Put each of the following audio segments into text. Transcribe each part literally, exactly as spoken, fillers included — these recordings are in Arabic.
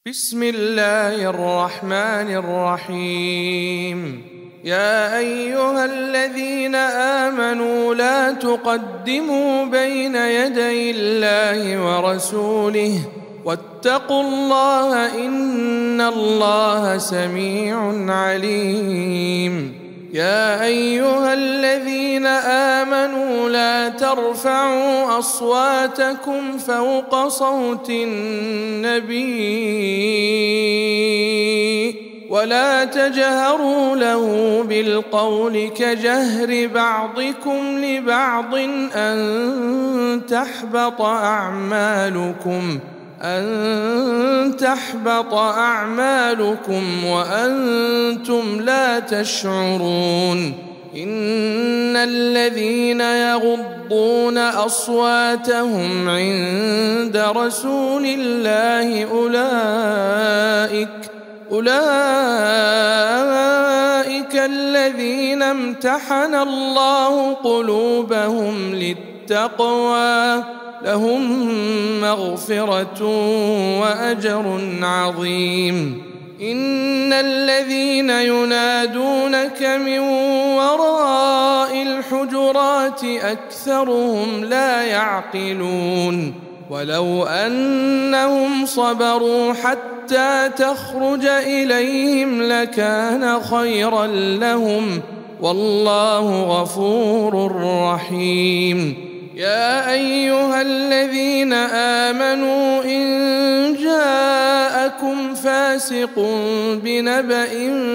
بسم الله الرحمن الرحيم. يا أيها الذين آمنوا لا تقدموا بين يدي الله ورسوله واتقوا الله إن الله سميع عليم. يا أيها الذين آمنوا لا ترفعوا أصواتكم فوق صوت النبي ولا تجهروا له بالقول كجهر بعضكم لبعض أن تحبط أعمالكم أن تحبط أعمالكم وأنتم لا تشعرون. إن الذين يغضون أصواتهم عند رسول الله أولئك أولئك الذين امتحن الله قلوبهم للتقوى لهم مغفرة وأجر عظيم. إن الذين ينادونك من وراء الحجرات أكثرهم لا يعقلون. ولو أنهم صبروا حتى تخرج إليهم لكان خيرا لهم والله غفور رحيم. يا أيها الذين آمنوا إن جاءكم فاسق بنبأ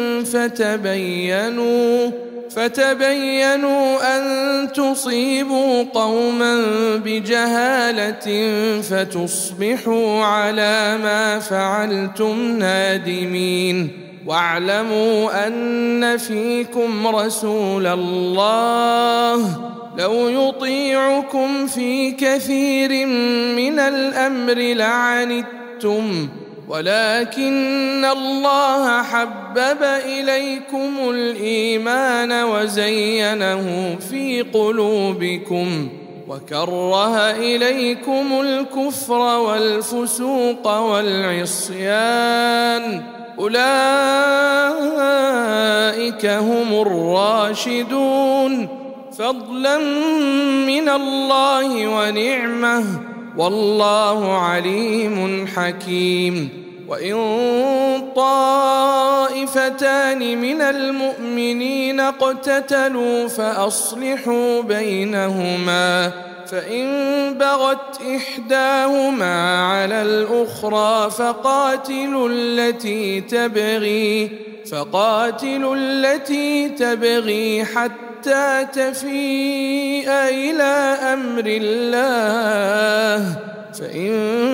فتبينوا فتبينوا أن تصيبوا قوما بجهالة فتصبحوا على ما فعلتم نادمين. واعلموا أن فيكم رسول الله لو يطيعكم في كثير من الأمر لعنتم ولكن الله حبب إليكم الإيمان وزينه في قلوبكم وكره إليكم الكفر والفسوق والعصيان أولئك هم الراشدون فضلا من الله ونعمه والله عليم حكيم. وإن طائفتان من المؤمنين اقتتلوا فأصلحوا بينهما فإن بغت إحداهما على الأخرى فقاتلوا التي تبغي فقاتلوا التي تبغي حتى حتى تفيء إلى أمر الله فإن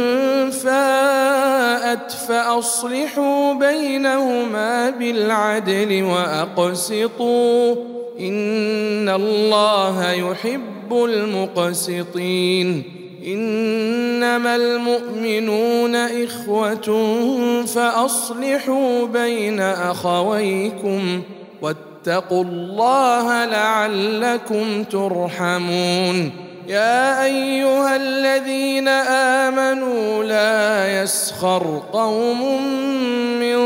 فاءت فأصلحوا بينهما بالعدل وأقسطوا إن الله يحب المقسطين. إنما المؤمنون إخوة فأصلحوا بين أخويكم واتقوا الله لعلكم ترحمون. يا أيها الذين آمنوا لا يسخر قوم من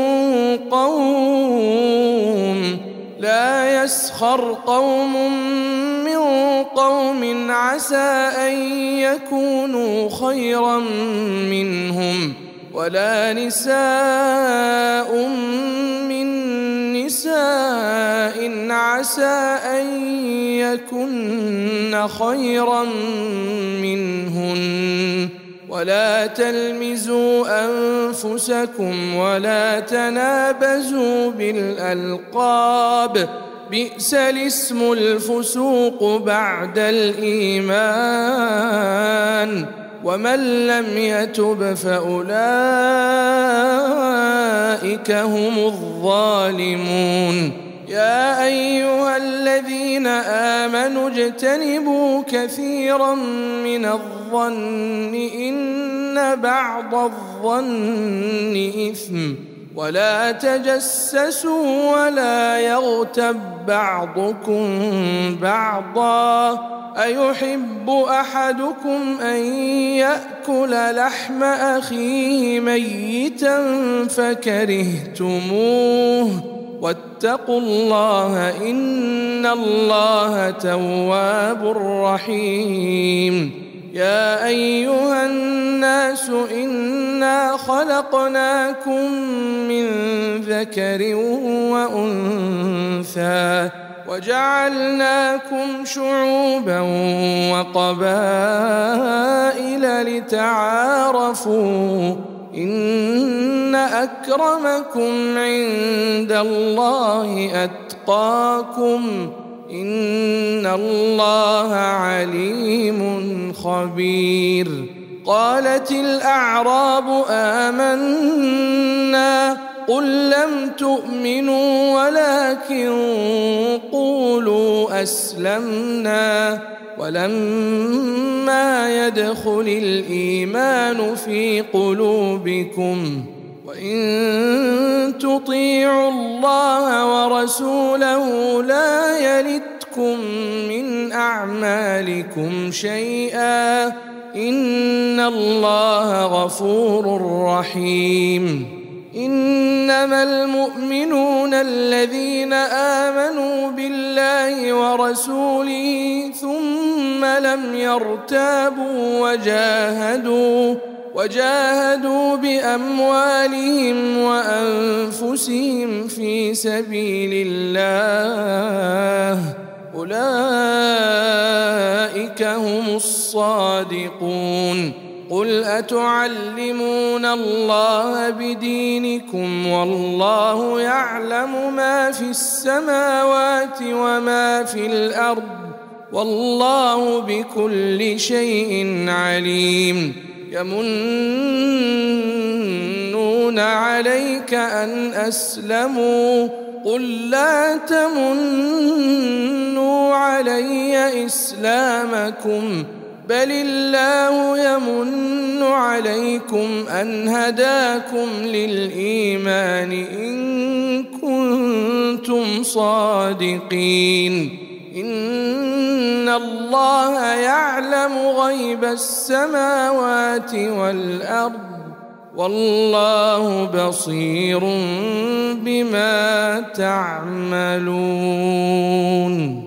قوم لا يسخر قوم من قوم عسى أن يكونوا خيرا منهم ولا نساء من نساء عسى أن يكن خيرا منهن ولا تلمزوا أنفسكم ولا تنابزوا بالألقاب بئس الاسم الفسوق بعد الإيمان ومن لم يتب فأولئك هم الظالمون. يا أيها الذين آمنوا اجتنبوا كثيرا من الظن إن بعض الظن إثم ولا تجسسوا ولا يغتب بعضكم بعضا أيحب أحدكم أن يأكل لحم أخيه ميتا بيتا فكرهتموه واتقوا الله إن الله تواب رحيم. يا أيها الناس إنا خلقناكم من ذكر وأنثى وجعلناكم شعوبا وقبائل لتعارفوا إن أكرمكم عند الله أتقاكم إن الله عليم خبير. قالت الأعراب آمنا قل لم تؤمنوا ولكن قولوا أسلمنا ولما يدخل الإيمان في قلوبكم وإن تطيعوا الله ورسوله لا يلتكم من أعمالكم شيئا إن الله غفور رحيم. إنما المؤمنون الذين آمنوا بالله ورسوله ثم لم يرتابوا وجاهدوا وجاهدوا بأموالهم وأنفسهم في سبيل الله أولئك هم الصادقون. قل أتعلمون الله بدينكم والله يعلم ما في السماوات وما في الأرض والله بكل شيء عليم. يمنون عليك أن أسلموا قل لا تمنوا علي إسلامكم بل الله يمن عليكم أن هداكم للإيمان إن كنتم صادقين. إن الله يعلم غيب السماوات والأرض والله بصير بما تعملون.